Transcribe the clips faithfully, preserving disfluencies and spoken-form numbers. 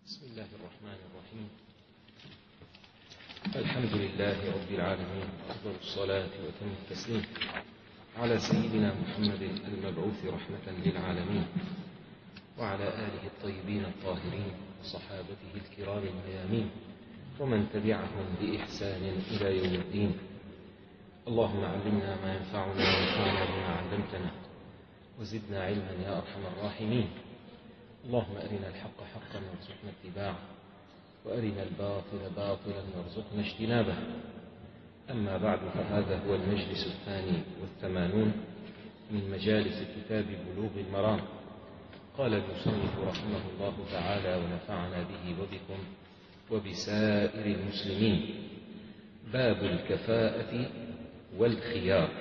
بسم الله الرحمن الرحيم. الحمد لله رب العالمين، أفضل الصلاة وأتم التسليم على سيدنا محمد المبعوث رحمة للعالمين، وعلى آله الطيبين الطاهرين وصحابته الكرام الميامين، ومن تبعهم بإحسان إلى يوم الدين. اللهم علمنا ما ينفعنا وانفعنا بما علمتنا وزدنا علما يا أرحم الراحمين. اللهم أرنا الحق حقا وارزقنا اتباعه، وأرنا الباطل باطلا وارزقنا اجتنابه. أما بعد، فهذا هو المجلس الثاني والثمانون من مجالس كتاب بلوغ المرام. قال المصنف رحمه الله تعالى ونفعنا به وبكم وبسائر المسلمين: باب الكفاءة والخيار.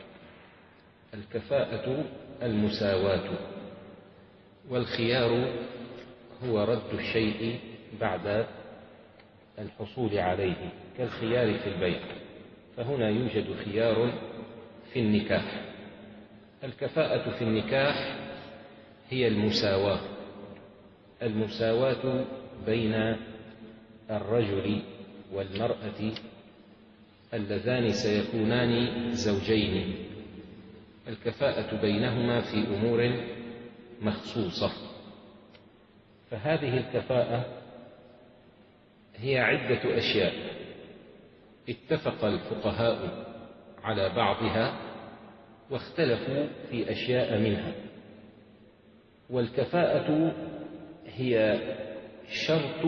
الكفاءة المساواة، والخيار هو رد الشيء بعد الحصول عليه، كالخيار في البيع، فهنا يوجد خيار في النكاح. الكفاءة في النكاح هي المساواة، المساواة بين الرجل والمرأة اللذان سيكونان زوجين، الكفاءة بينهما في أمور مخصوصة. فهذه الكفاءة هي عدة أشياء اتفق الفقهاء على بعضها واختلفوا في أشياء منها. والكفاءة هي شرط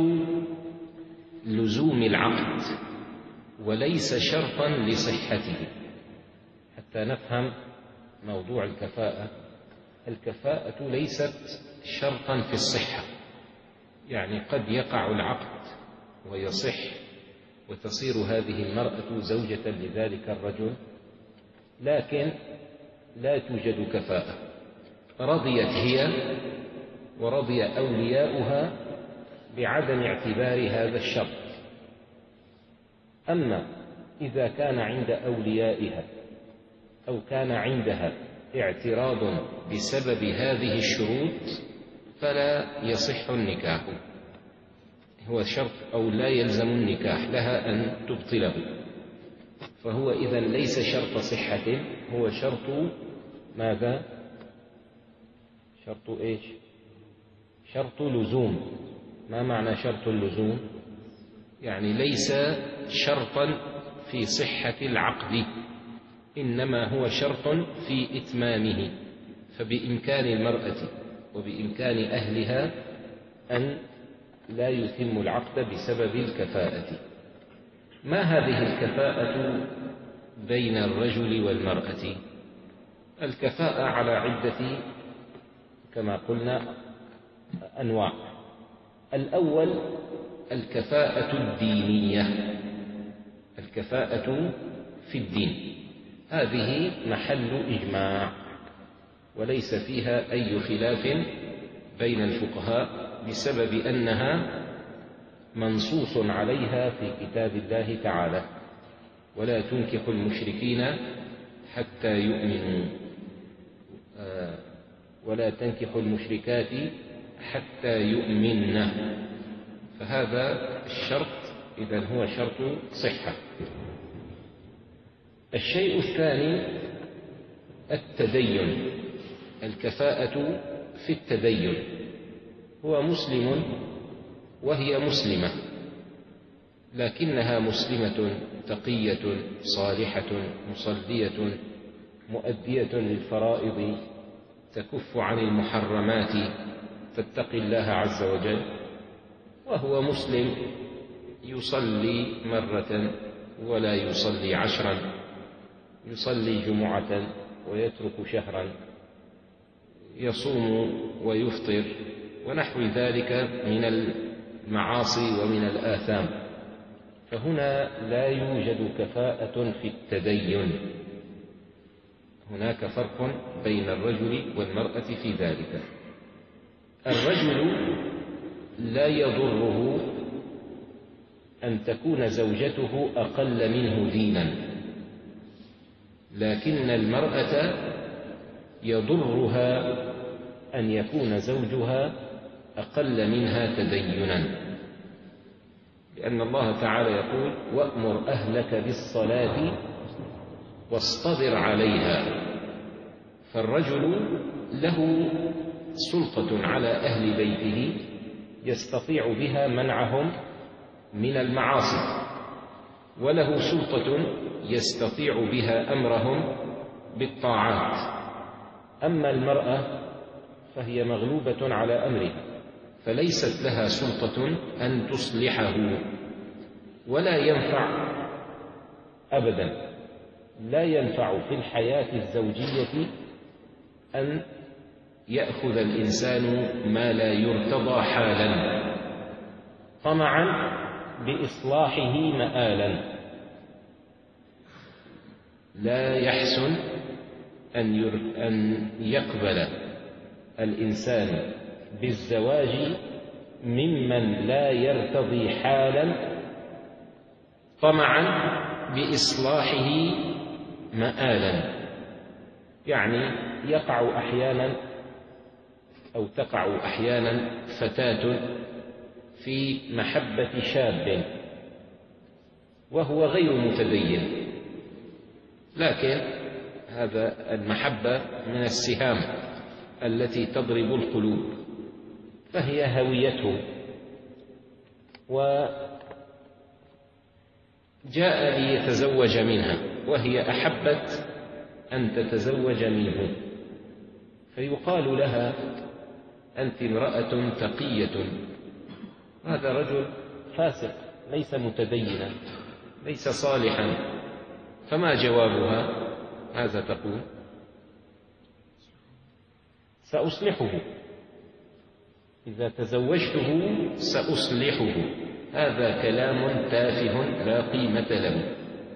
لزوم العقد وليس شرطا لصحته. حتى نفهم موضوع الكفاءة، الكفاءة ليست شرطا في الصحة، يعني قد يقع العقد ويصح وتصير هذه المرأة زوجة لذلك الرجل، لكن لا توجد كفاءة. رضيت هي ورضي أولياؤها بعدم اعتبار هذا الشرط. أما إذا كان عند أوليائها أو كان عندها اعتراض بسبب هذه الشروط فلا يصح النكاح، هو شرط أو لا يلزم النكاح لها أن تبطله. فهو إذن ليس شرط صحة، هو شرط ماذا؟ شرط إيش؟ شرط لزوم. ما معنى شرط اللزوم؟ يعني ليس شرطا في صحة العقد، إنما هو شرط في إتمامه. فبإمكان المرأة وبإمكان أهلها أن لا يتم العقد بسبب الكفاءة. ما هذه الكفاءة بين الرجل والمرأة؟ الكفاءة على عدة كما قلنا أنواع. الأول الكفاءة الدينية، الكفاءة في الدين، هذه محل إجماع وليس فيها أي خلاف بين الفقهاء بسبب أنها منصوص عليها في كتاب الله تعالى: ولا تنكحوا المشركين حتى يؤمنوا، ولا تنكحوا المشركات حتى يؤمن. فهذا الشرط إذن هو شرط صحة. الشيء الثاني التدين، الكفاءة في التدين، هو مسلم وهي مسلمة، لكنها مسلمة تقية صالحة مصلية مؤدية للفرائض تكف عن المحرمات تتقي الله عز وجل، وهو مسلم يصلي مرة ولا يصلي عشرا، يصلي جمعة ويترك شهرا، يصوم ويفطر ونحو ذلك من المعاصي ومن الآثام. فهنا لا يوجد كفاءة في التدين، هناك فرق بين الرجل والمرأة في ذلك. الرجل لا يضره أن تكون زوجته أقل منه دينا، لكن المرأة يضرها أن يكون زوجها أقل منها تدينا، لأن الله تعالى يقول: وأمر أهلك بالصلاة واصطبر عليها. فالرجل له سلطة على أهل بيته يستطيع بها منعهم من المعاصي، وله سلطة يستطيع بها أمرهم بالطاعات. أما المرأة فهي مغلوبة على أمرها، فليست لها سلطة أن تصلحه، ولا ينفع أبدا، لا ينفع في الحياة الزوجية أن يأخذ الإنسان ما لا يرتضى حالا طمعا بإصلاحه مآلا. لا يحسن أن يقبل الإنسان بالزواج ممن لا يرتضي حالا طمعا بإصلاحه مآلا. يعني يقع أحيانا أو تقع أحيانا فتاة في محبة شاب وهو غير متدين، لكن هذا المحبة من السهام التي تضرب القلوب، فهي هويته، وجاء ليتزوج منها وهي أحبت أن تتزوج منه، فيقال لها: أنت امرأة تقية. هذا رجل فاسق ليس متدينا ليس صالحا، فما جوابها؟ ماذا تقول؟ سأصلحه، إذا تزوجته سأصلحه. هذا كلام تافه لا قيمة له.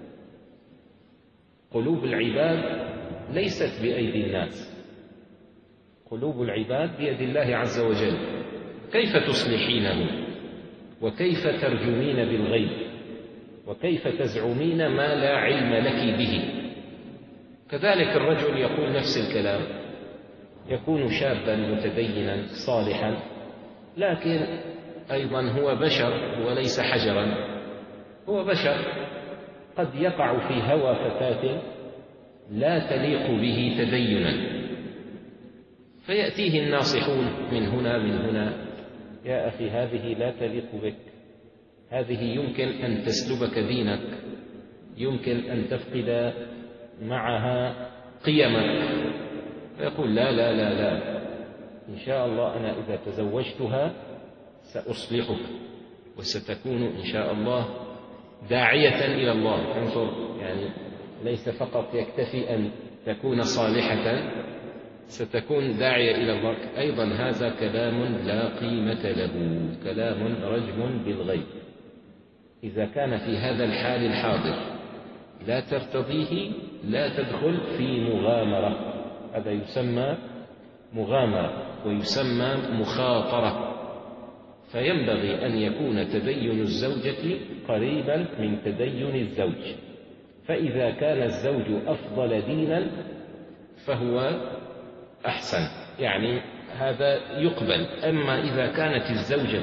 قلوب العباد ليست بأيدي الناس، قلوب العباد بيد الله عز وجل. كيف تصلحينه؟ وكيف ترجمين بالغيب؟ وكيف تزعمين ما لا علم لك به؟ كذلك الرجل يقول نفس الكلام، يكون شابا متدينا صالحا، لكن أيضا هو بشر وليس حجرا، هو بشر، قد يقع في هوى فتاة لا تليق به تدينا، فيأتيه الناصحون من هنا من هنا: يا أخي هذه لا تليق بك، هذه يمكن أن تسلبك دينك، يمكن أن تفقد معها قيمك. فيقول: لا لا لا لا، إن شاء الله أنا إذا تزوجتها سأصلحك، وستكون إن شاء الله داعية إلى الله. انظر، يعني ليس فقط يكتفي أن تكون صالحة، ستكون داعية إلى الله أيضا. هذا كلام لا قيمة له، كلام رجم بالغيب. إذا كان في هذا الحال الحاضر لا ترتضيه لا تدخل في مغامرة، هذا يسمى مغامرة ويسمى مخاطرة. فينبغي أن يكون تدين الزوجة قريبا من تدين الزوج، فإذا كان الزوج أفضل دينا فهو أحسن، يعني هذا يقبل. أما إذا كانت الزوجة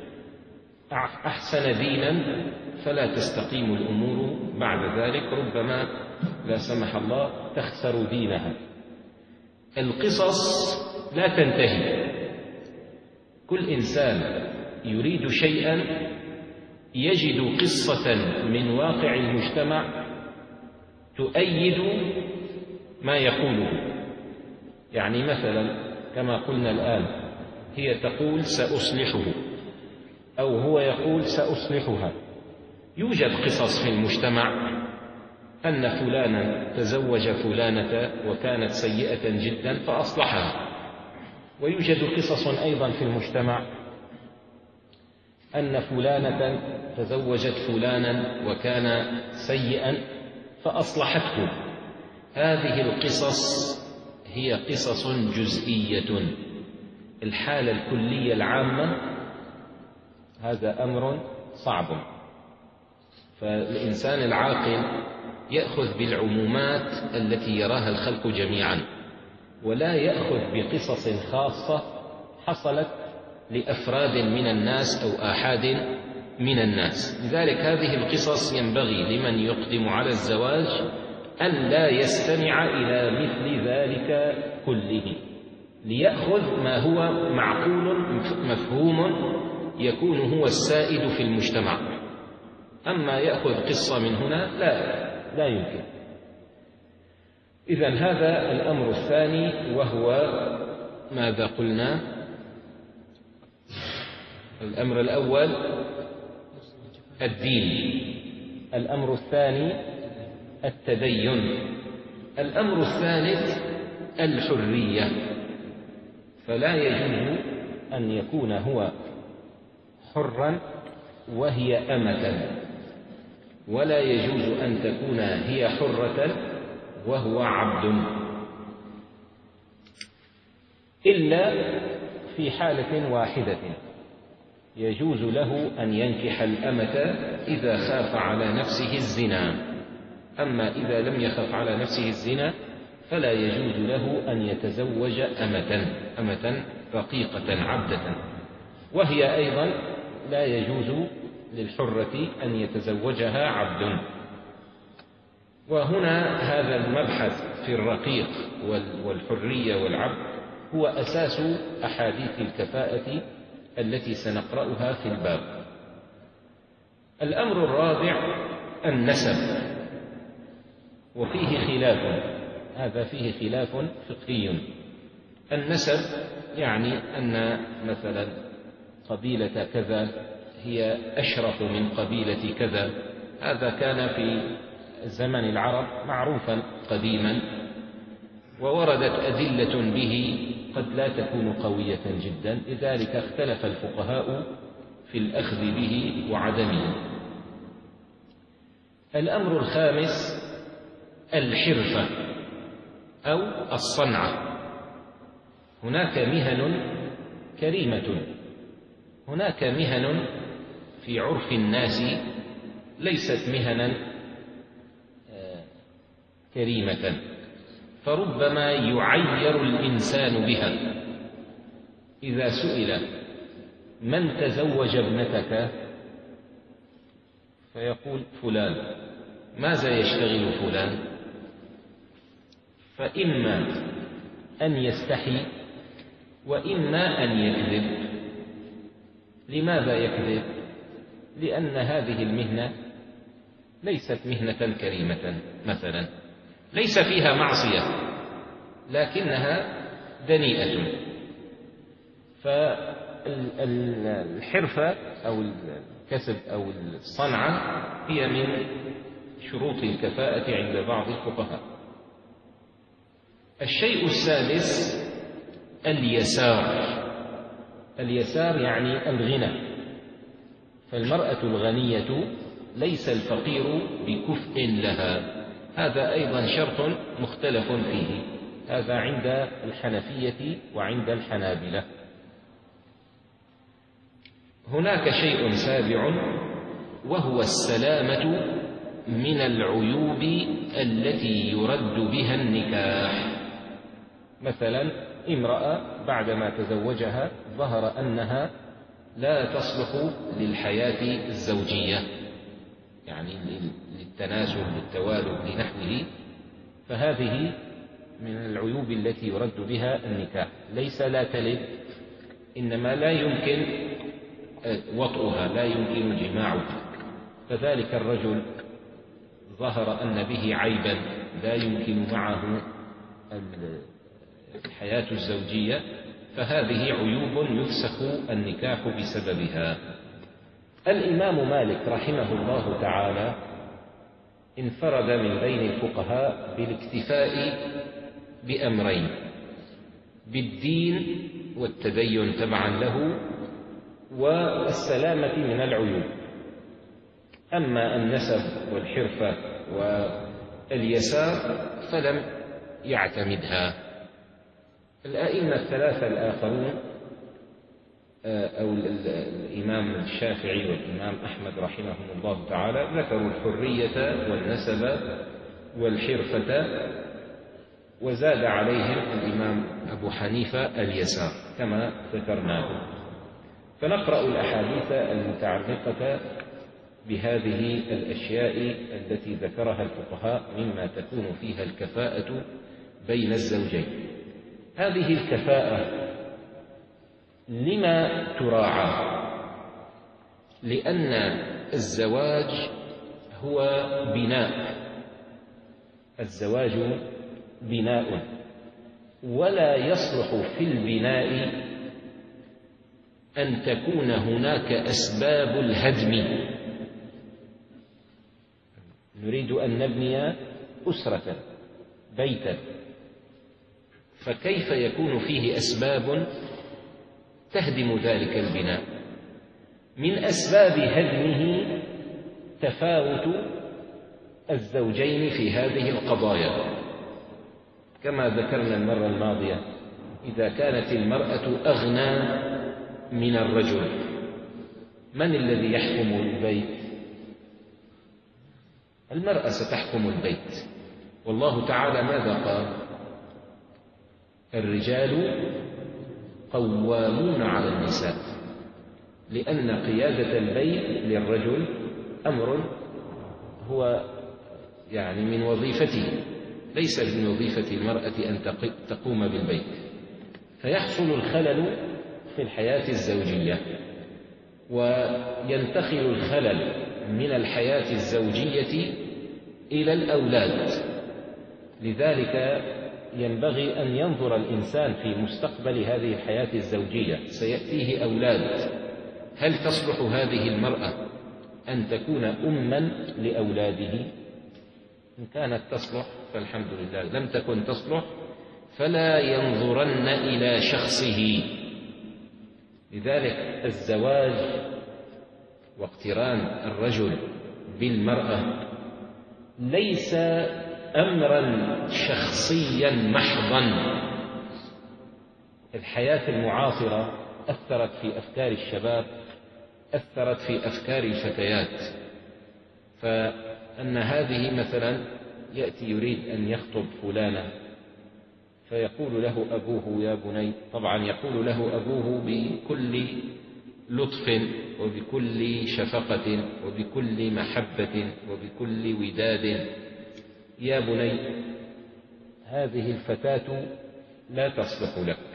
أحسن دينا فلا تستقيم الأمور بعد ذلك، ربما لا سمح الله تخسر دينها. القصص لا تنتهي، كل إنسان يريد شيئا يجد قصة من واقع المجتمع تؤيد ما يقوله. يعني مثلا كما قلنا الآن، هي تقول سأصلحه أو هو يقول سأصلحها. يوجد قصص في المجتمع أن فلانا تزوج فلانة وكانت سيئة جدا فأصلحها، ويوجد قصص أيضا في المجتمع أن فلانة تزوجت فلانا وكان سيئا فأصلحته. هذه القصص هي قصص جزئية. الحالة الكلية العامة هذا أمر صعب، فالإنسان العاقل يأخذ بالعمومات التي يراها الخلق جميعا، ولا يأخذ بقصص خاصة حصلت لأفراد من الناس أو آحاد من الناس. لذلك هذه القصص ينبغي لمن يقدم على الزواج أن لا يستمع إلى مثل ذلك كله، ليأخذ ما هو معقول مفهوم يكون هو السائد في المجتمع. أما يأخذ قصة من هنا لا لا يمكن. إذن هذا الأمر الثاني، وهو ماذا قلنا؟ الأمر الأول الدين، الأمر الثاني التدين، الأمر الثالث الحرية. فلا يجوز أن يكون هو حرا وهي أمة، ولا يجوز أن تكون هي حرة وهو عبد، إلا في حالة واحدة، يجوز له أن ينكح الأمة إذا خاف على نفسه الزنا. أما إذا لم يخف على نفسه الزنا فلا يجوز له أن يتزوج أمة أمة رقيقة عبدة، وهي أيضا لا يجوز للحرة أن يتزوجها عبد. وهنا هذا المبحث في الرقيق والحرية والعبد هو أساس أحاديث الكفاءة التي سنقرأها في الباب. الأمر الرابع النسب، وفيه خلاف، هذا فيه خلاف فقهي. النسب يعني أن مثلا قبيلة كذا هي أشرف من قبيلة كذا، هذا كان في زمن العرب معروفا قديما، ووردت أدلة به قد لا تكون قوية جدا، لذلك اختلف الفقهاء في الأخذ به وعدمه. الأمر الخامس الحرفة أو الصنعة. هناك مهن كريمة، هناك مهن في عرف الناس ليست مهنا كريمة، فربما يعير الإنسان بها. إذا سئل من تزوج ابنتك فيقول فلان، ماذا يشتغل فلان؟ فإما أن يستحي وإما أن يكذب. لماذا يكذب؟ لأن هذه المهنة ليست مهنة كريمة، مثلا ليس فيها معصية لكنها دنيئة. فالحرفة أو الكسب أو الصنعة هي من شروط الكفاءة عند بعض الفقهاء. الشيء السادس اليسار. اليسار يعني الغنى، فالمرأة الغنية ليس الفقير بكفء لها، هذا أيضا شرط مختلف فيه، هذا عند الحنفية وعند الحنابلة. هناك شيء سابع، وهو السلامة من العيوب التي يرد بها النكاح. مثلا امرأة بعدما تزوجها ظهر أنها لا تصلح للحياة الزوجية، يعني للتناسل للتوالد لنحوه، فهذه من العيوب التي يرد بها النكاح. ليس لا تلد، إنما لا يمكن وطئها، لا يمكن جماعها. فذلك الرجل ظهر أن به عيبا لا يمكن معه الحياة الزوجية، فهذه عيوب يفسخ النكاح بسببها. الإمام مالك رحمه الله تعالى انفرد من بين الفقهاء بالاكتفاء بأمرين: بالدين والتدين تبعا له، والسلامة من العيوب. أما النسب والحرفة واليسار فلم يعتمدها. الأئمة الثلاثة الآخرون أو الإمام الشافعي والإمام أحمد رحمهم الله تعالى ذكروا الحرية والنسب والحرفة، وزاد عليهم الإمام أبو حنيفة اليسار كما ذكرناه. فنقرأ الأحاديث المتعلقة بهذه الأشياء التي ذكرها الفقهاء مما تكون فيها الكفاءة بين الزوجين. هذه الكفاءة لما تراعى؟ لأن الزواج هو بناء، الزواج بناء، ولا يصلح في البناء أن تكون هناك أسباب الهدم. نريد أن نبني أسرة، بيتا، فكيف يكون فيه أسباب تهدم ذلك البناء؟ من أسباب هدمه تفاوت الزوجين في هذه القضايا، كما ذكرنا المرة الماضية، إذا كانت المرأة أغنى من الرجل، من الذي يحكم البيت؟ المرأة ستحكم البيت. والله تعالى ماذا قال؟ الرجال قوامون على النساء، لأن قيادة البيت للرجل أمر هو يعني من وظيفته، ليس من وظيفة المرأة أن تقوم بالبيت، فيحصل الخلل في الحياة الزوجية، وينتقل الخلل من الحياة الزوجية إلى الأولاد. لذلك ينبغي أن ينظر الإنسان في مستقبل هذه الحياة الزوجية، سيأتيه أولاد، هل تصلح هذه المرأة أن تكون أماً لأولاده؟ إن كانت تصلح فالحمد لله، لم تكن تصلح فلا ينظرن إلى شخصه. لذلك الزواج واقتران الرجل بالمرأة ليس أمرا شخصيا محضا. الحياة المعاصرة أثرت في أفكار الشباب، أثرت في أفكار الفتيات، فأن هذه مثلا يأتي يريد أن يخطب فلانة، فيقول له أبوه يا بني، طبعا يقول له أبوه بكل لطف وبكل شفقة وبكل محبة وبكل وداد، يا بني هذه الفتاة لا تصلح لك،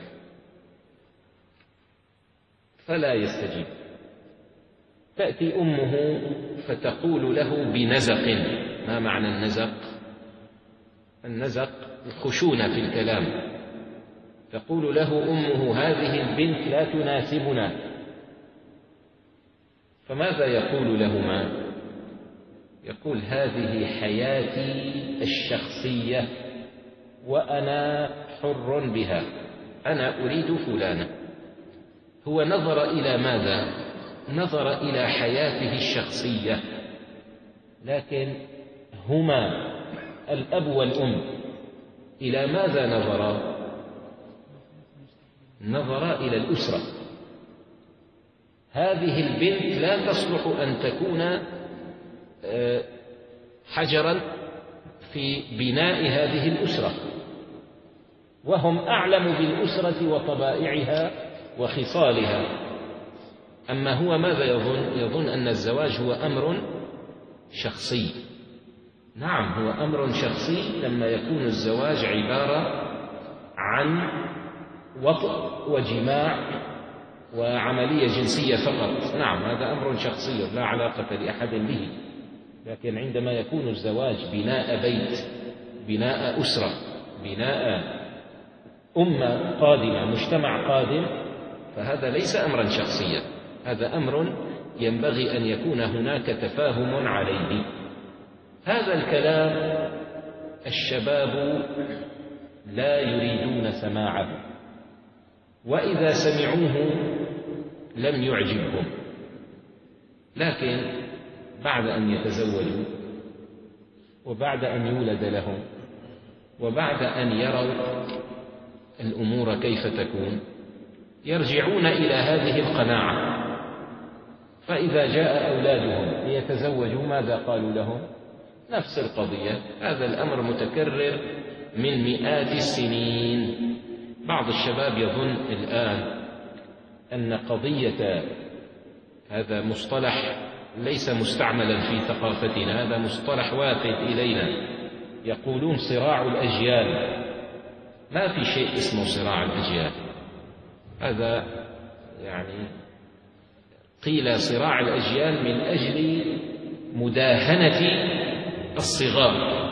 فلا يستجيب. تأتي أمه فتقول له بنزق. ما معنى النزق؟ النزق الخشونة في الكلام. تقول له أمه هذه البنت لا تناسبنا، فماذا يقول لهما؟ يقول هذه حياتي الشخصية وأنا حر بها، أنا أريد فلانة. هو نظر إلى ماذا؟ نظر إلى حياته الشخصية، لكن هما الأب والأم إلى ماذا نظرا؟ نظرا إلى الأسرة. هذه البنت لا تصلح أن تكون حجرا في بناء هذه الأسرة، وهم أعلم بالأسرة وطبائعها وخصالها. أما هو ماذا يظن؟ يظن أن الزواج هو أمر شخصي. نعم هو أمر شخصي لما يكون الزواج عبارة عن وطء وجماع وعملية جنسية فقط، نعم هذا أمر شخصي لا علاقة لأحد به. لكن عندما يكون الزواج بناء بيت، بناء أسرة، بناء أمة قادمة، مجتمع قادم، فهذا ليس أمرا شخصيا، هذا أمر ينبغي أن يكون هناك تفاهم عليه. هذا الكلام الشباب لا يريدون سماعه، وإذا سمعوه لم يعجبهم، لكن بعد أن يتزوجوا وبعد أن يولد لهم وبعد أن يروا الأمور كيف تكون يرجعون إلى هذه القناعة. فإذا جاء أولادهم ليتزوجوا ماذا قالوا لهم؟ نفس القضية. هذا الأمر متكرر من مئات السنين. بعض الشباب يظن الآن أن قضية، هذا مصطلح ليس مستعملا في ثقافتنا، هذا مصطلح وافد إلينا، يقولون صراع الأجيال. ما في شيء اسمه صراع الأجيال، هذا يعني قيل صراع الأجيال من أجل مداهنة الصغار.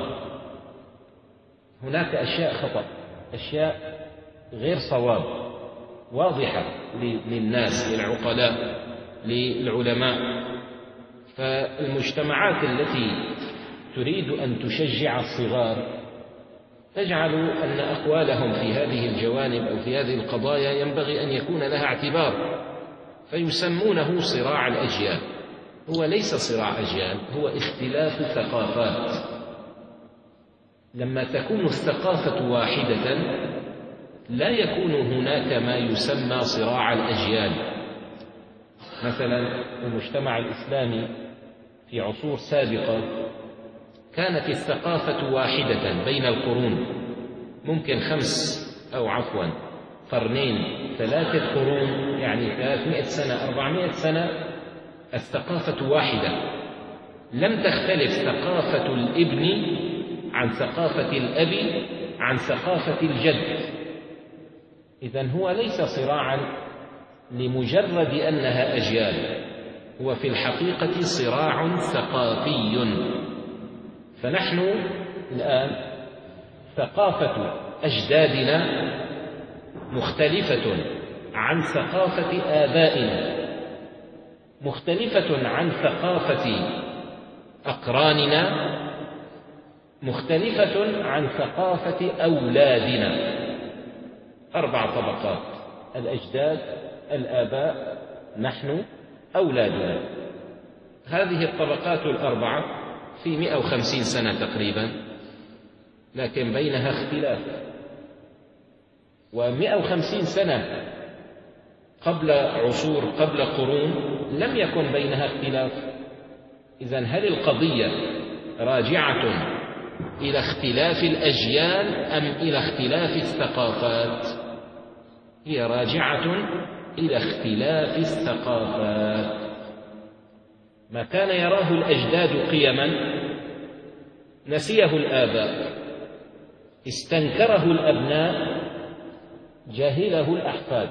هناك أشياء خطأ، أشياء غير صواب واضحة للناس، للعقلاء، للعلماء. فالمجتمعات التي تريد أن تشجع الصغار تجعل أن أقوالهم في هذه الجوانب أو في هذه القضايا ينبغي أن يكون لها اعتبار، فيسمونه صراع الأجيال. هو ليس صراع أجيال، هو اختلاف ثقافات. لما تكون الثقافة واحدة لا يكون هناك ما يسمى صراع الأجيال. مثلا المجتمع الإسلامي في عصور سابقة كانت الثقافة واحدة بين القرون، ممكن خمس أو عفوا قرنين، ثلاثة قرون، يعني ثلاثمائة سنة، أربعمائة سنة، الثقافة واحدة، لم تختلف ثقافة الابن عن ثقافة الأب عن ثقافة الجد. إذن هو ليس صراعا لمجرد أنها أجيال، هو في الحقيقة صراع ثقافي. فنحن الآن ثقافة أجدادنا مختلفة عن ثقافة آبائنا، مختلفة عن ثقافة أقراننا، مختلفة عن ثقافة أولادنا. أربع طبقات: الأجداد، الآباء، نحن، أولادنا. هذه الطبقات الأربعة في مئة وخمسين سنة تقريبا، لكن بينها اختلاف. ومئة وخمسين سنة قبل عصور، قبل قرون، لم يكن بينها اختلاف. إذن هل القضية راجعة إلى اختلاف الأجيال أم إلى اختلاف الثقافات؟ هي راجعة إلى اختلاف الثقافات. ما كان يراه الأجداد قيما نسيه الآباء، استنكره الأبناء، جاهله الأحفاد.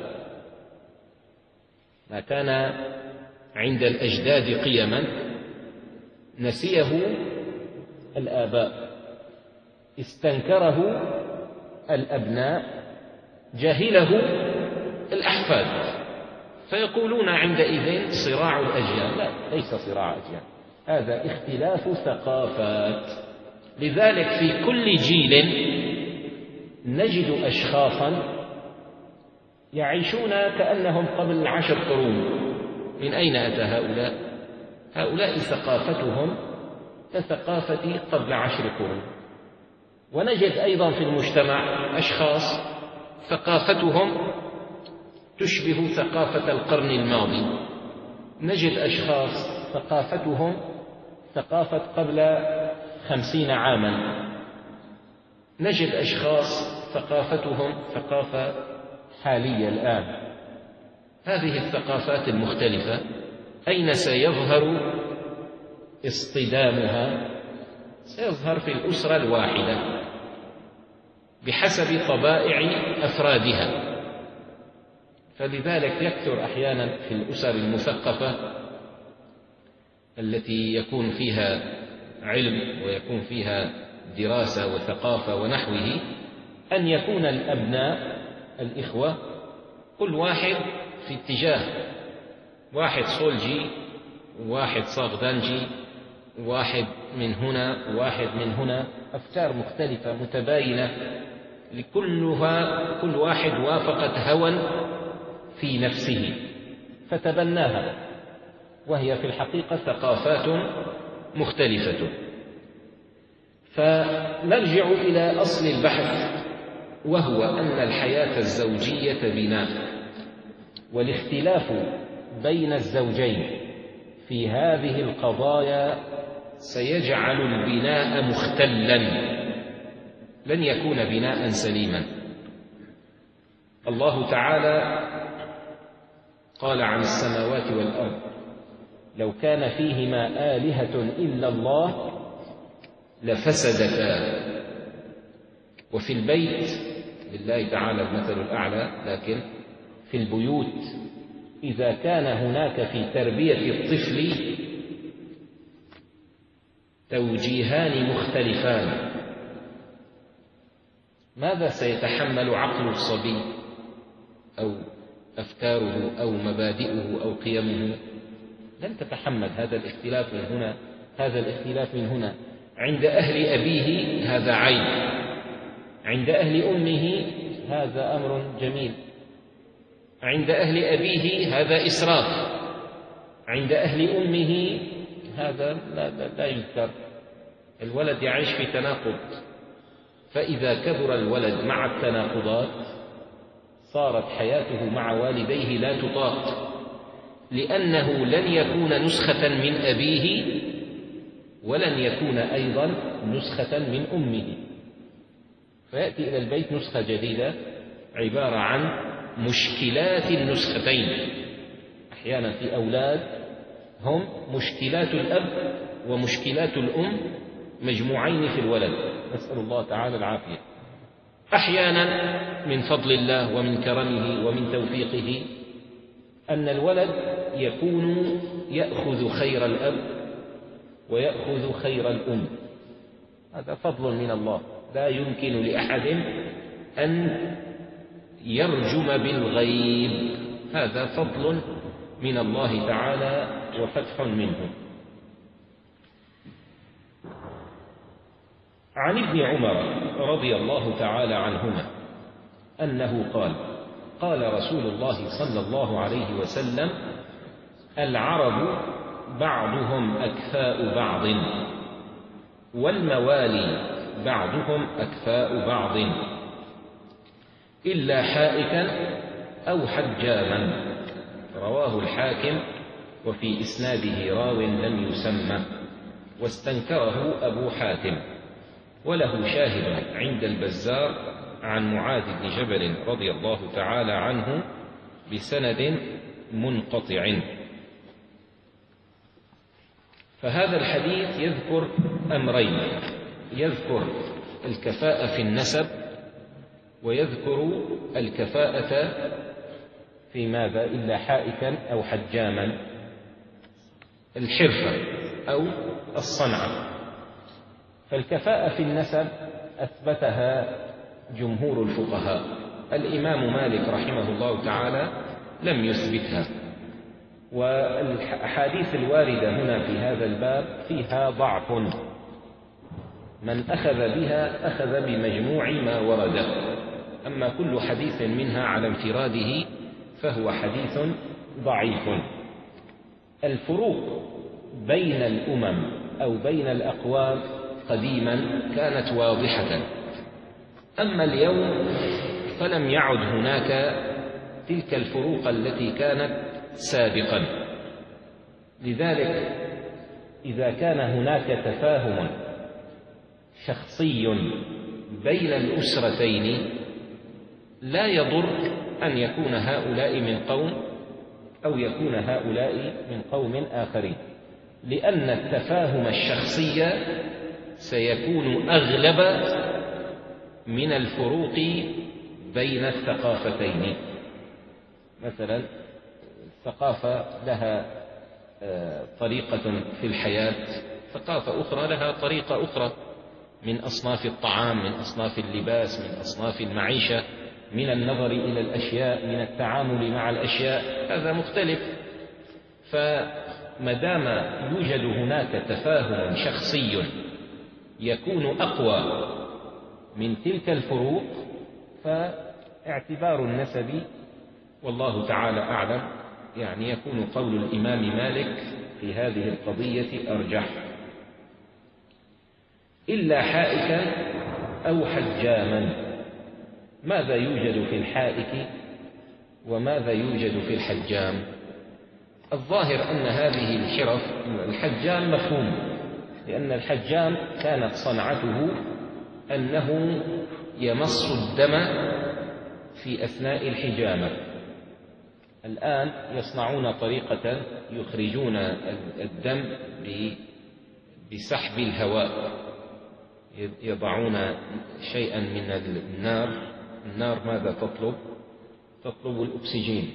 ما كان عند الأجداد قيما نسيه الآباء، استنكره الأبناء، جاهله الأحفاد. فيقولون عندئذ صراع الأجيال. لا، ليس صراع أجيال، هذا اختلاف ثقافات. لذلك في كل جيل نجد أشخاصا يعيشون كأنهم قبل عشر قرون. من أين أتى هؤلاء؟ هؤلاء ثقافتهم كثقافتي قبل عشر قرون. ونجد أيضا في المجتمع أشخاص ثقافتهم تشبه ثقافة القرن الماضي. نجد أشخاص ثقافتهم ثقافة قبل خمسين عاما. نجد أشخاص ثقافتهم ثقافة حالية الآن. هذه الثقافات المختلفة أين سيظهر اصطدامها؟ سيظهر في الأسرة الواحدة بحسب طبائع أفرادها. فلذلك يكثر أحيانا في الأسر المثقفة التي يكون فيها علم ويكون فيها دراسة وثقافة ونحوه أن يكون الأبناء الإخوة كل واحد في اتجاه، واحد صلجي، واحد صاغدنجي، واحد من هنا، واحد من هنا، أفكار مختلفة متباينة، لكلها كل واحد وافقت هوى في نفسه فتبناها، وهي في الحقيقة ثقافات مختلفة. فنرجع إلى أصل البحث، وهو أن الحياة الزوجية بناء، والاختلاف بين الزوجين في هذه القضايا سيجعل البناء مختلا، لن يكون بناء سليما. الله تعالى قال عن السماوات والأرض لو كان فيهما آلهة إلا الله لفسدتا. وفي البيت لله تعالى المثل الأعلى، لكن في البيوت إذا كان هناك في تربية الطفل توجيهان مختلفان، ماذا سيتحمل عقل الصبي أو أفكاره أو مبادئه أو قيمه؟ لن تتحمل هذا الاختلاف من هنا، هذا الاختلاف من هنا. عند أهل أبيه هذا عيب، عند أهل أمه هذا أمر جميل، عند أهل أبيه هذا إسراف، عند أهل أمه هذا لا, لا, لا يذكر. الولد يعيش في تناقض، فإذا كبر الولد مع التناقضات صارت حياته مع والديه لا تطاق، لأنه لن يكون نسخة من أبيه ولن يكون أيضا نسخة من أمه، فيأتي إلى البيت نسخة جديدة عبارة عن مشكلات النسختين. أحيانا في أولاد هم مشكلات الأب ومشكلات الأم مجموعين في الولد، نسأل الله تعالى العافية. أحيانا من فضل الله ومن كرمه ومن توفيقه أن الولد يكون يأخذ خير الأب ويأخذ خير الأم، هذا فضل من الله، لا يمكن لأحد أن يرجم بالغيب، هذا فضل من الله تعالى وفتح منه. عن ابن عمر رضي الله تعالى عنهما أنه قال: قال رسول الله صلى الله عليه وسلم: العرب بعضهم أكفاء بعض، والموالي بعضهم أكفاء بعض، إلا حائكا أو حجاما. رواه الحاكم، وفي إسناده راو لم يسمى، واستنكره أبو حاتم، وله شاهد عند البزار عن معاذ بن جبل رضي الله تعالى عنه بسند منقطع. فهذا الحديث يذكر أمرين، يذكر الكفاءة في النسب، ويذكر الكفاءة في ماذا؟ إلا حائكا أو حجاما، الحرفة أو الصنعة. فالكفاءة في النسب أثبتها جمهور الفقهاء، الإمام مالك رحمه الله تعالى لم يثبتها، والأحاديث الواردة هنا في هذا الباب فيها ضعف، من أخذ بها أخذ بمجموع ما ورد، أما كل حديث منها على انفراده فهو حديث ضعيف. الفروق بين الأمم أو بين الأقوام قديما كانت واضحة، أما اليوم فلم يعد هناك تلك الفروق التي كانت سابقا. لذلك إذا كان هناك تفاهم شخصي بين الأسرتين لا يضر أن يكون هؤلاء من قوم أو يكون هؤلاء من قوم آخرين، لأن التفاهم الشخصي سيكون أغلب من الفروق بين الثقافتين. مثلا ثقافة لها طريقة في الحياة، ثقافة أخرى لها طريقة أخرى، من أصناف الطعام، من أصناف اللباس، من أصناف المعيشة، من النظر إلى الأشياء، من التعامل مع الأشياء، هذا مختلف. فمدام يوجد هناك تفاهم شخصي يكون أقوى من تلك الفروق، فاعتبار النسب والله تعالى أعلم يعني يكون قول الإمام مالك في هذه القضية أرجح. إلا حائكا أو حجاما، ماذا يوجد في الحائك وماذا يوجد في الحجام؟ الظاهر أن هذه الحرف، الحجام مفهوم، لأن الحجام كانت صنعته أنه يمص الدم في أثناء الحجامة، الآن يصنعون طريقة يخرجون الدم بسحب الهواء، يضعون شيئا من النار. النار ماذا تطلب؟ تطلب الأكسجين،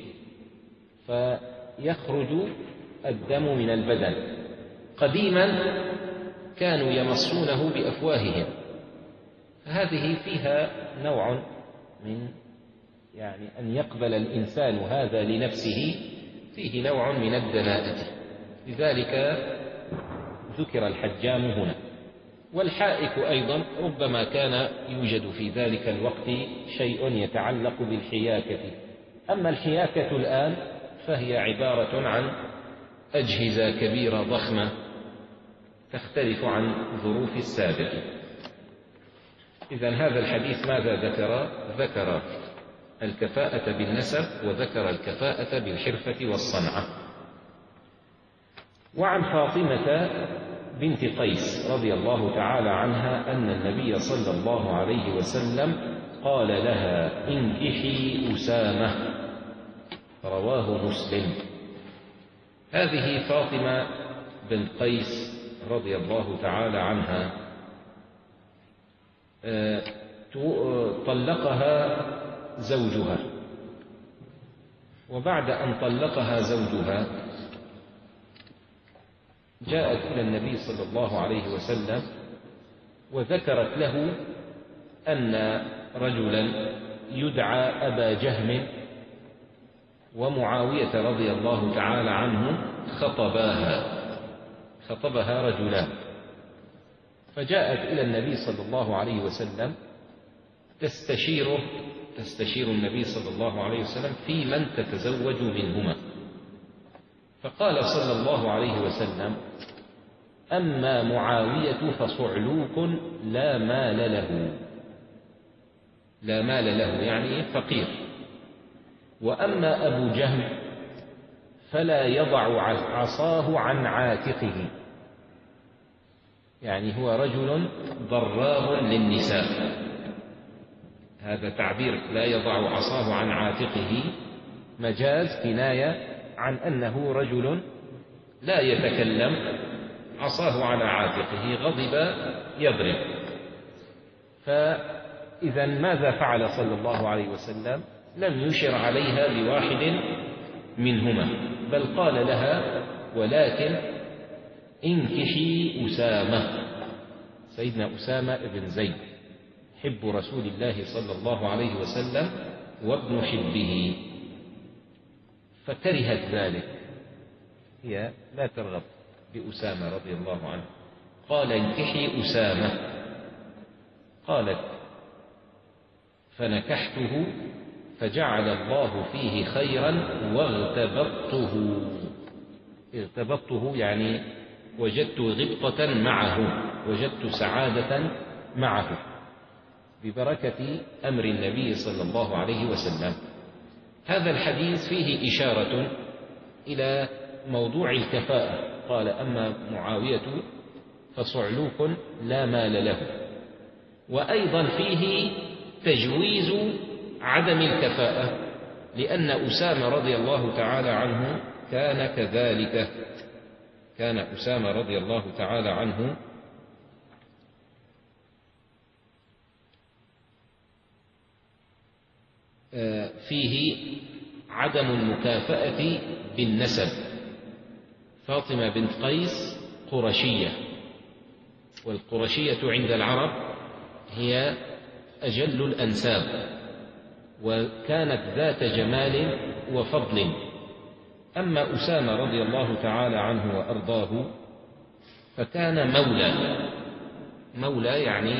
فيخرج الدم من البدن. قديما كانوا يمصونه بأفواههم، فهذه فيها نوع من يعني أن يقبل الإنسان هذا لنفسه، فيه نوع من الدناءة، لذلك ذكر الحجام هنا. والحائك أيضا ربما كان يوجد في ذلك الوقت شيء يتعلق بالحياكة. أما الحياكة الآن فهي عبارة عن أجهزة كبيرة ضخمة تختلف عن ظروف السابق. إذن هذا الحديث ماذا ذكر؟ ذكر الكفاءة بالنسب، وذكر الكفاءة بالحرفة والصنعة. وعن فاطمة بنت قيس رضي الله تعالى عنها أن النبي صلى الله عليه وسلم قال لها: انكحي أسامة، رواه مسلم. هذه فاطمة بنت قيس رضي الله تعالى عنها طلقها زوجها، وبعد أن طلقها زوجها جاءت إلى النبي صلى الله عليه وسلم وذكرت له أن رجلا يدعى أبا جهم ومعاوية رضي الله تعالى عنه خطباها خطبها رجلان، فجاءت إلى النبي صلى الله عليه وسلم تستشيره تستشير النبي صلى الله عليه وسلم في من تتزوج منهما. فقال صلى الله عليه وسلم: أما معاوية فصعلوك لا مال له، لا مال له يعني فقير، وأما أبو جهم فلا يضع عصاه عن عاتقه، يعني هو رجل ضرار للنساء. هذا تعبير لا يضع عصاه عن عاتقه مجاز كناية عن أنه رجل لا يتكلم، عصاه على عاتقه، غضب يضرب. فإذا ماذا فعل صلى الله عليه وسلم؟ لم يشر عليها بواحد منهما، بل قال لها: ولكن انكحي أسامة، سيدنا أسامة بن زيد حب رسول الله صلى الله عليه وسلم وابن حبه. فكرهت ذلك، هي لا ترغب بأسامة رضي الله عنه. قال: انكحي أسامة. قالت: فنكحته فجعل الله فيه خيرا واغتبطته. اغتبطته يعني وجدت غبطة معه، وجدت سعادة معه ببركة أمر النبي صلى الله عليه وسلم. هذا الحديث فيه إشارة إلى موضوع الكفاءة. قال: أما معاوية فصعلوك لا مال له. وأيضا فيه تجويز عدم الكفاءة، لأن أسامة رضي الله تعالى عنه كان كذلك. كان أسامة رضي الله تعالى عنه فيه عدم المكافأة بالنسب. فاطمة بنت قيس قرشية، والقرشية عند العرب هي أجل الأنساب، وكانت ذات جمال وفضل. أما أسامة رضي الله تعالى عنه وأرضاه فكان مولى. مولى يعني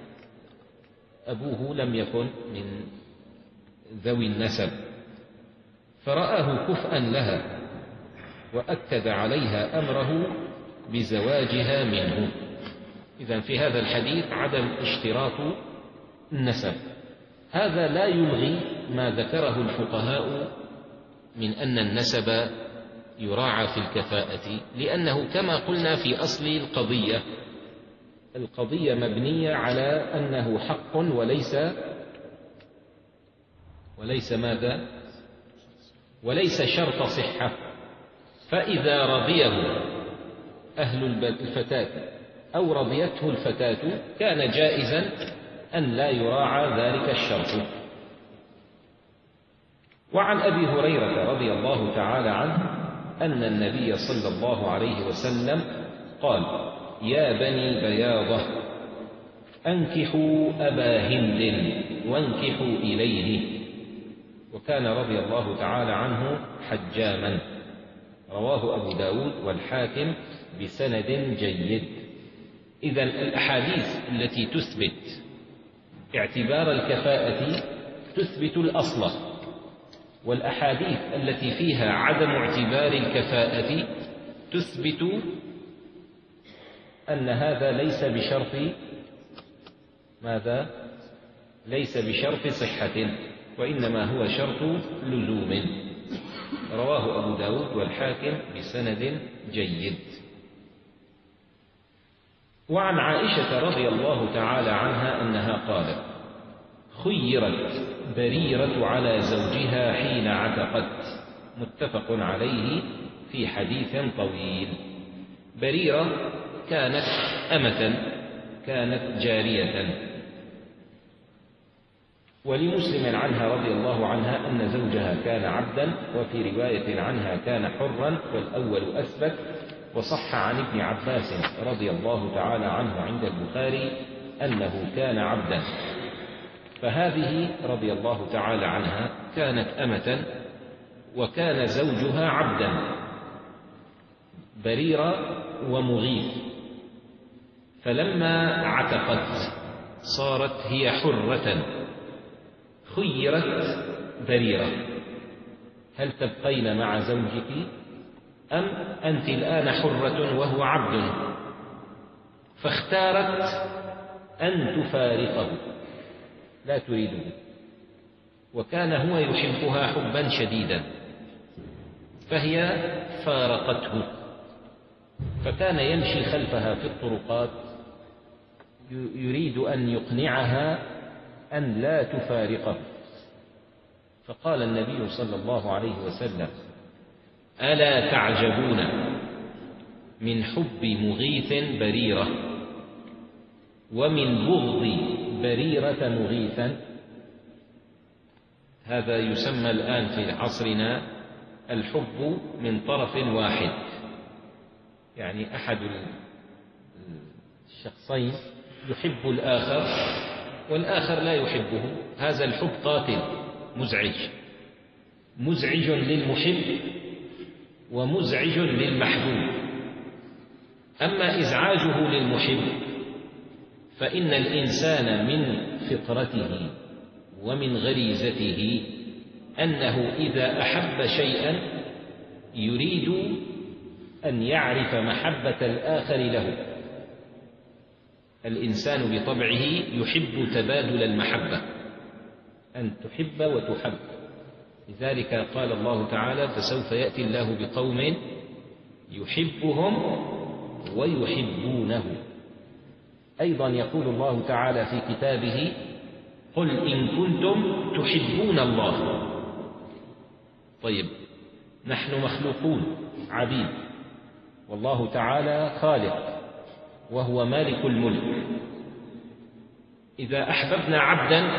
أبوه لم يكن من ذوي النسب، فرآه كفءا لها وأكد عليها أمره بزواجها منه. إذن في هذا الحديث عدم اشتراط النسب. هذا لا يلغي ما ذكره الفقهاء من أن النسب يراعى في الكفاءة، لأنه كما قلنا في أصل القضية، القضية مبنية على أنه حق وليس وليس ماذا؟ وليس شرط صحة. فإذا رضيه أهل الفتاة أو رضيته الفتاة كان جائزا أن لا يراعى ذلك الشرط. وعن أبي هريرة رضي الله تعالى عنه أن النبي صلى الله عليه وسلم قال: يا بني بياضة أنكحوا أبا هند وانكحوا إليه. وكان رضي الله تعالى عنه حجاما. رواه أبو داود والحاكم بسند جيد. إذن الأحاديث التي تثبت اعتبار الكفاءة تثبت الأصل، والأحاديث التي فيها عدم اعتبار الكفاءة تثبت أن هذا ليس بشرط ماذا؟ ليس بشرط صحة، وإنما هو شرط لزوم. رواه أبو داود والحاكم بسند جيد. وعن عائشة رضي الله تعالى عنها أنها قالت: خيرت بريرة على زوجها حين عتقت. متفق عليه في حديث طويل. بريرة كانت أمة، كانت جارية. ولمسلم عنها رضي الله عنها أن زوجها كان عبدا، وفي رواية عنها كان حرا، والأول أثبت. وصح عن ابن عباس رضي الله تعالى عنه عند البخاري أنه كان عبدا. فهذه رضي الله تعالى عنها كانت أمة وكان زوجها عبدا، بريرة ومغيث. فلما عتقت صارت هي حرة. خيرت بريرة: هل تبقين مع زوجك أم أنت الآن حرة وهو عبد؟ فاختارت أن تفارقه، لا تريده، وكان هو يحبها حبا شديدا، فهي فارقته. فكان يمشي خلفها في الطرقات يريد أن يقنعها أن لا تفارقه. فقال النبي صلى الله عليه وسلم: ألا تعجبون من حب مغيث بريرة ومن بغض بريرة مغيثا؟ هذا يسمى الآن في عصرنا الحب من طرف واحد، يعني أحد الشخصين يحب الآخر والآخر لا يحبه. هذا الحب قاتل مزعج، مزعج للمحب ومزعج للمحبوب. أما إزعاجه للمحب فإن الإنسان من فطرته ومن غريزته أنه إذا أحب شيئا يريد أن يعرف محبة الآخر له. الإنسان بطبعه يحب تبادل المحبة، أن تحب وتحب. لذلك قال الله تعالى: فسوف يأتي الله بقوم يحبهم ويحبونه. أيضا يقول الله تعالى في كتابه: قل إن كنتم تحبون الله. طيب، نحن مخلوقون عبيد، والله تعالى خالق وهو مالك الملك. إذا أحببنا عبدا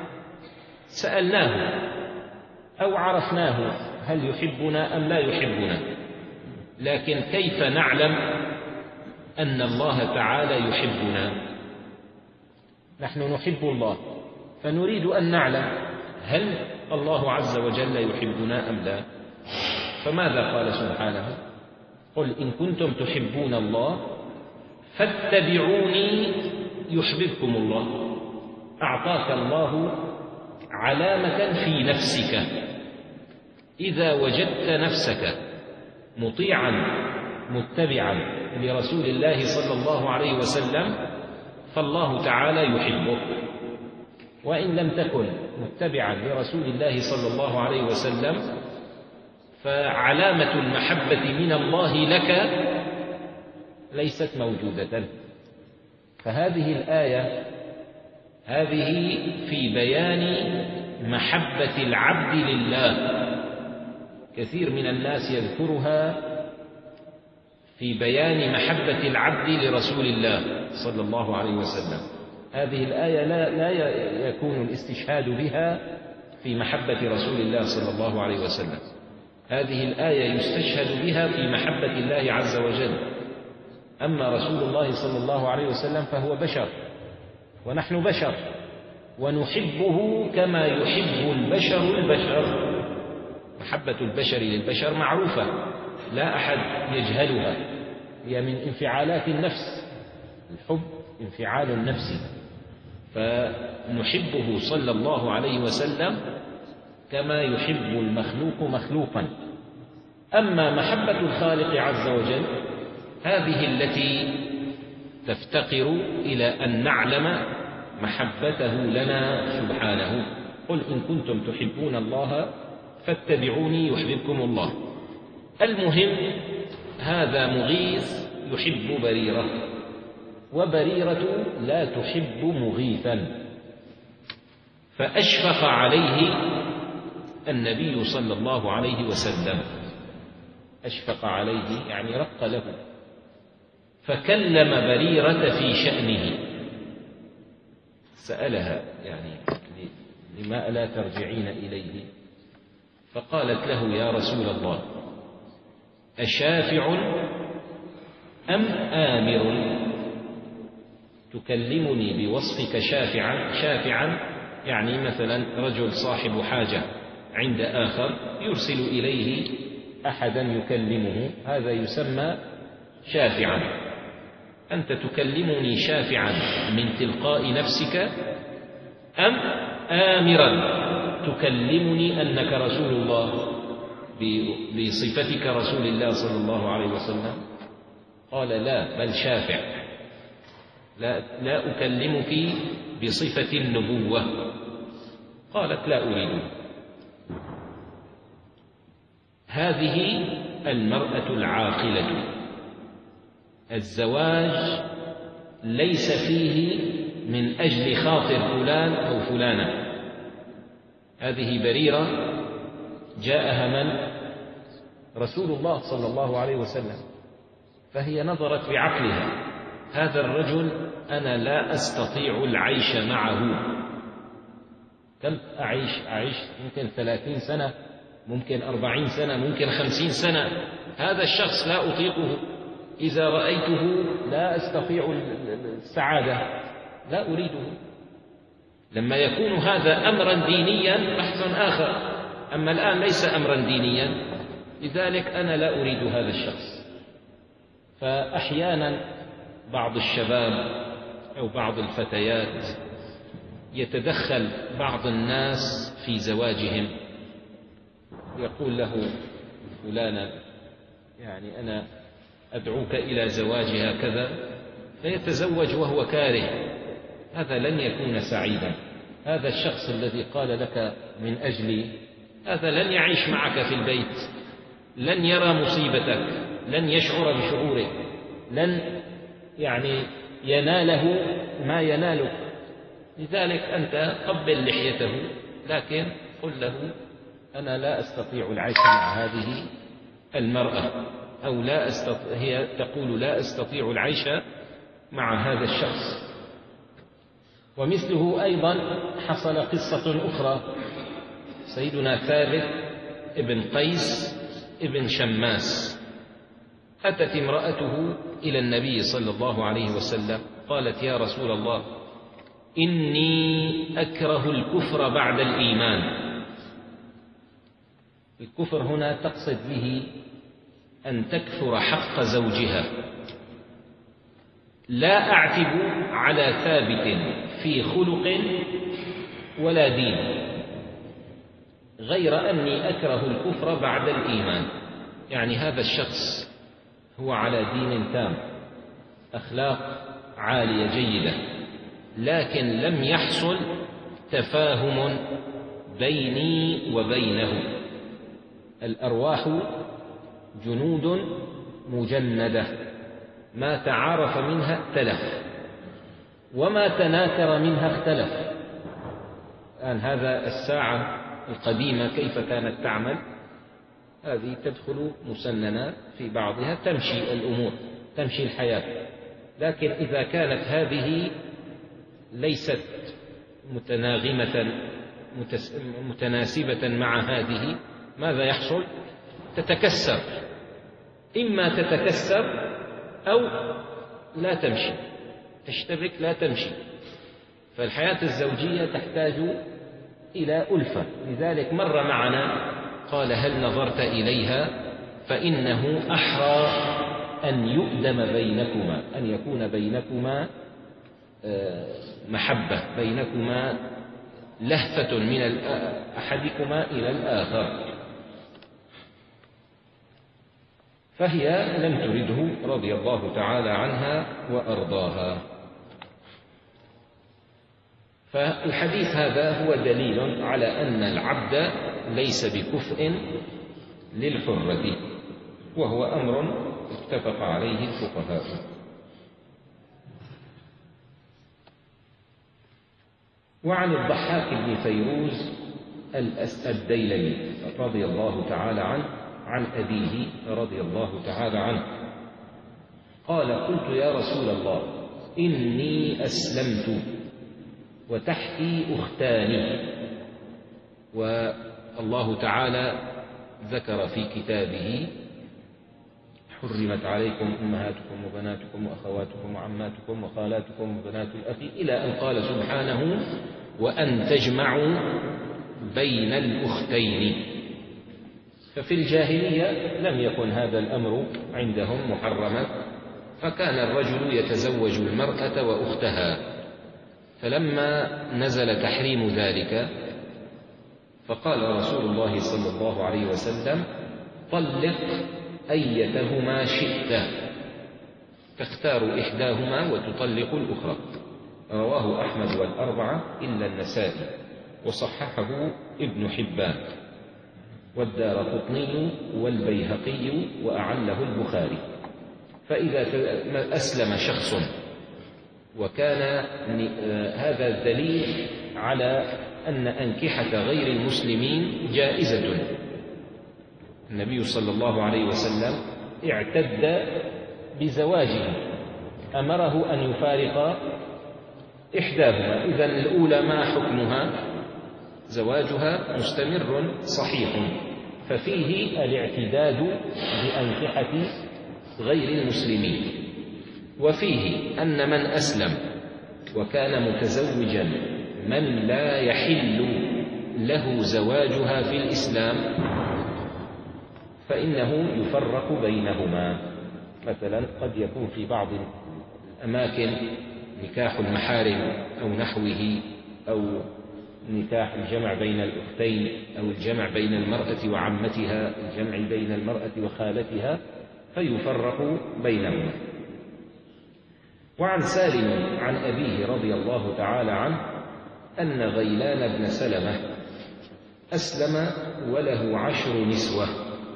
سألناه أو عرفناه هل يحبنا أم لا يحبنا، لكن كيف نعلم أن الله تعالى يحبنا؟ نحن نحب الله فنريد أن نعلم هل الله عز وجل يحبنا أم لا. فماذا قال سبحانه؟ قل إن كنتم تحبون الله فاتبعوني يحببكم الله. أعطاك الله علامة في نفسك. إذا وجدت نفسك مطيعا متبعا لرسول الله صلى الله عليه وسلم فالله تعالى يحبك، وإن لم تكن متبعا لرسول الله صلى الله عليه وسلم فعلامة المحبة من الله لك ليست موجودة. فهذه الآية هذه في بيان محبة العبد لله، كثير من الناس يذكرها في بيان محبة العبد لرسول الله صلى الله عليه وسلم. هذه الآية لا, لا يكون الاستشهاد بها في محبة رسول الله صلى الله عليه وسلم، هذه الآية يستشهد بها في محبة الله عز وجل. أما رسول الله صلى الله عليه وسلم فهو بشر ونحن بشر، ونحبه كما يحب البشر البشر. محبة البشر للبشر معروفة، لا أحد يجهلها، هي من انفعالات النفس، الحب انفعال النفس، فنحبه صلى الله عليه وسلم كما يحب المخلوق مخلوقا. أما محبة الخالق عز وجل هذه التي تفتقر إلى أن نعلم محبته لنا سبحانه. قل إن كنتم تحبون الله فاتبعوني يحببكم الله. المهم هذا مغيث يحب بريرة، وبريرة لا تحب مغيثا، فأشفق عليه النبي صلى الله عليه وسلم، أشفق عليه يعني رق له، فكلم بريرة في شأنه، سألها يعني لما لا ترجعين إليه؟ فقالت له يا رسول الله أشافع أم آمر؟ تكلمني بوصفك شافعا، شافعا يعني مثلا رجل صاحب حاجة عند آخر يرسل إليه أحدا يكلمه، هذا يسمى شافعا. أنت تكلمني شافعا من تلقاء نفسك أم آمرا تكلمني أنك رسول الله بصفتك رسول الله صلى الله عليه وسلم؟ قال لا، بل شافع، لا, لا أكلمك بصفة النبوة. قالت لا أريد. هذه المرأة العاقلة، الزواج ليس فيه من أجل خاطر فلان أو فلانة. هذه بريرة جاءها من؟ رسول الله صلى الله عليه وسلم، فهي نظرت بعقلها هذا الرجل أنا لا أستطيع العيش معه. كم أعيش؟ أعيش ممكن ثلاثين سنة، ممكن أربعين سنة، ممكن خمسين سنة. هذا الشخص لا أطيقه، إذا رأيته لا أستطيع السعادة، لا أريده. لما يكون هذا أمرا دينيا بحث آخر، أما الآن ليس أمرا دينيا، لذلك أنا لا أريد هذا الشخص. فأحيانا بعض الشباب أو بعض الفتيات يتدخل بعض الناس في زواجهم، يقول له فلانا يعني أنا أدعوك إلى زواجها كذا، فيتزوج وهو كاره. هذا لن يكون سعيدا. هذا الشخص الذي قال لك من أجلي هذا لن يعيش معك في البيت، لن يرى مصيبتك، لن يشعر بشعورك، لن يعني يناله ما ينالك. لذلك أنت قبل لحيته، لكن قل له أنا لا أستطيع العيش مع هذه المرأة، أو لا أستطيع، هي تقول لا أستطيع العيش مع هذا الشخص. ومثله أيضا حصل قصة أخرى. سيدنا ثابت ابن قيس ابن شماس، أتت امرأته إلى النبي صلى الله عليه وسلم قالت يا رسول الله إني أكره الكفر بعد الإيمان. الكفر هنا تقصد به أن تكفر حق زوجها. لا أعتب على ثابت في خلق ولا دين، غير أني أكره الكفر بعد الإيمان. يعني هذا الشخص هو على دين تام، أخلاق عالية جيدة، لكن لم يحصل تفاهم بيني وبينه. الأرواح جنود مجندة، ما تعارف منها ائتلف، وما تناكر منها اختلف. الآن هذا الساعة القديمة كيف كانت تعمل؟ هذه تدخل مسننات في بعضها، تمشي الأمور، تمشي الحياة. لكن إذا كانت هذه ليست متناغمة متناسبة مع هذه، ماذا يحصل؟ تتكسر، إما تتكسر أو لا تمشي، تشتبك لا تمشي. فالحياة الزوجية تحتاج إلى ألفة. لذلك مر معنا قال: هل نظرت إليها؟ فإنه أحرى أن يؤدم بينكما، أن يكون بينكما محبة، بينكما لهفة من أحدكما إلى الآخر. فهي لم ترده رضي الله تعالى عنها وأرضاها. فالحديث هذا هو دليل على أن العبد ليس بكفء للحرة، وهو أمر اتفق عليه الفقهاء. وعن الضحاك بن فيروز الديلمي رضي الله تعالى عنه عن أبيه رضي الله تعالى عنه قال: قلت يا رسول الله إني أسلمت وتحتي أختان. والله تعالى ذكر في كتابه: حرمت عليكم أمهاتكم وبناتكم وأخواتكم وعماتكم وخالاتكم وبنات الأخ، إلى أن قال سبحانه: وأن تجمعوا بين الأختين. ففي الجاهلية لم يكن هذا الأمر عندهم محرما، فكان الرجل يتزوج المرأة وأختها. فلما نزل تحريم ذلك فقال رسول الله صلى الله عليه وسلم: طلق أيتهما شئت، تختار إحداهما وتطلق الأخرى. رواه أحمد والأربعة إلا النسائي، وصححه ابن حبان والدارقطني والبيهقي وأعله البخاري. فإذا أسلم شخص، وكان هذا الدليل على أن أنكحة غير المسلمين جائزة. النبي صلى الله عليه وسلم اعتد بزواجه، أمره أن يفارق إحداهما. إذن الأولى ما حكمها؟ زواجها مستمر صحيح. ففيه الاعتداد بأنكحة غير المسلمين. وفيه أن من أسلم وكان متزوجا من لا يحل له زواجها في الإسلام فإنه يفرق بينهما. مثلا قد يكون في بعض الأماكن نكاح المحارم أو نحوه، أو نكاح الجمع بين الأختين، أو الجمع بين المرأة وعمتها، الجمع بين المرأة وخالتها، فيفرق بينهما. وعن سالم عن أبيه رضي الله تعالى عنه أن غيلان بن سلمة أسلم وله عشر نسوة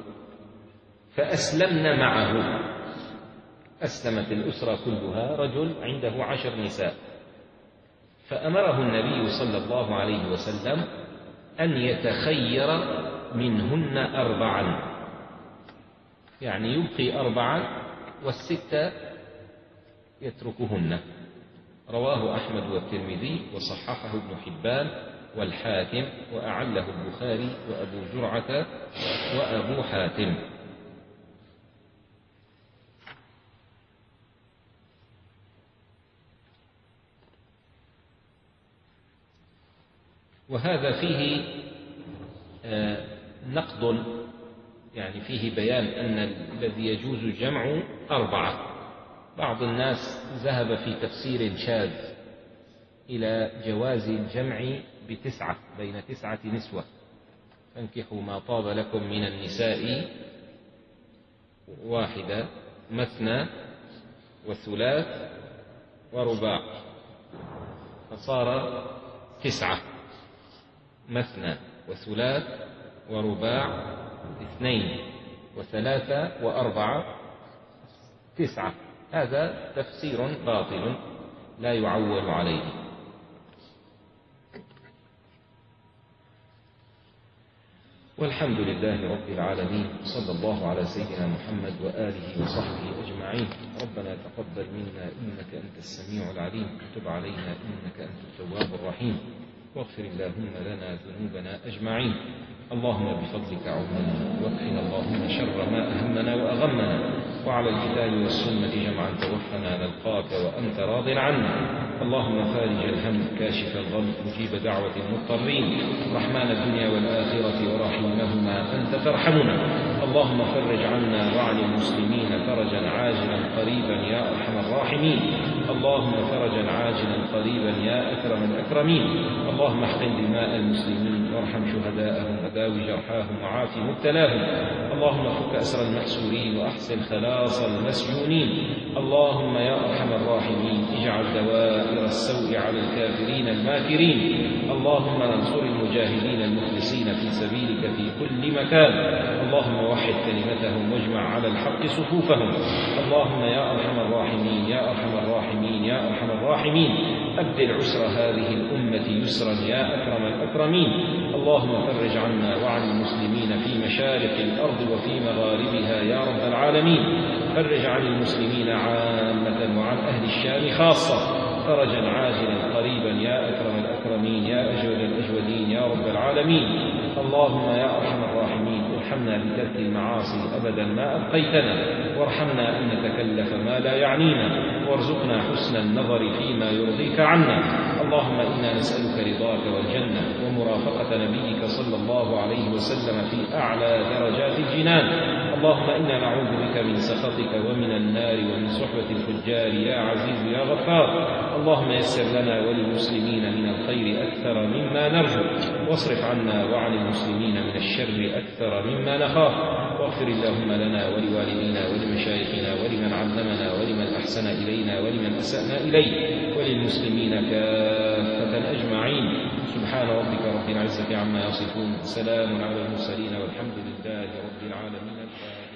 فأسلمن معه. أسلمت الأسرة كلها، رجل عنده عشر نساء، فأمره النبي صلى الله عليه وسلم أن يتخير منهن أربعا، يعني يبقي أربعا والستة يتركهن. رواه أحمد والترمذي وصححه ابن حبان والحاكم، وأعله البخاري وأبو زرعة وأبو حاتم. وهذا فيه نقد، يعني فيه بيان أن الذي يجوز الجمع أربعة. بعض الناس ذهب في تفسير شاذ إلى جواز الجمع بتسعة، بين تسعة نسوة: فانكحوا ما طاب لكم من النساء واحدة مثنى وثلاث ورباع، فصار تسعة: مثنى وثلاث ورباع اثنين وثلاثة وأربعة تسعة. هذا تفسير باطل لا يعول عليه. والحمد لله رب العالمين. صلى الله على سيدنا محمد وآله وصحبه أجمعين. ربنا تقبل منا إنك أنت السميع العليم، وتب علينا إنك أنت التواب الرحيم، واغفر اللهم لنا ذنوبنا أجمعين. اللهم بفضلك عوننا، واكفنا اللهم شر ما أهمنا وأغمنا، وعلى الكتاب والسنة جمعا توفنا نلقاك وأنت راض عنا. اللهم فارج الهم، كاشف الغم، مجيب دعوة المضطرين، رحمن الدنيا والآخرة ورحيمهما أنت ترحمنا. اللهم فرج عنا وعن المسلمين فرجا عاجلا قريبا يا أرحم الراحمين. اللهم فرجا عاجلا قريبا يا أكرم الأكرمين. اللهم احقن دماء المسلمين، وارحم شهداءهم، وداوي جرحاهم، وعاف مبتلاهم. اللهم فك أسر المأسورين، وأحسن خلاص المسجونين. اللهم يا أرحم الراحمين اجعل دوائر السوء على الكافرين الماكرين. اللهم انصر المجاهدين المخلصين في سبيلك في كل مكان. اللهم وحد كلمتهم، واجمع على الحق صفوفهم. اللهم يا أرحم الراحمين يا أرحم الراحمين يا أرحم الراحمين أبدل عسر هذه الأمة يسرا يا أكرم الأكرمين. اللهم فرج عنا وعن المسلمين في مشارق الأرض وفي مغاربها يا رب العالمين. فرج عن المسلمين عامة وعن أهل الشام خاصة فرجا عاجلا قريبا يا أكرم الأكرمين يا أجود الأجودين يا رب العالمين. اللهم يا أرحم الراحمين ارحمنا بترك المعاصي أبدا ما أبقيتنا، وارحمنا أن نتكلف ما لا يعنينا، وارزقنا حسن النظر فيما يرضيك عنا. اللهم إنا نسألك رضاك والجنة، ومرافقة نبيك صلى الله عليه وسلم في أعلى درجات الجنان. اللهم إنا نعوذ بك من سخطك ومن النار ومن صحبة الفجار يا عزيز يا غفار. اللهم يسر لنا وللمسلمين من الخير أكثر مما نرجو، واصرف عنا وعن المسلمين من الشر أكثر مما نخاف. واغفر اللهم لنا ولوالدينا ولمشايخنا ولمن علمنا ولمن أحسن إلينا ولمن أسأنا إليه، وللمسلمين كافة أجمعين. سبحان ربك رب العزة عما يصفون، سلام على المرسلين، والحمد لله رب العالمين.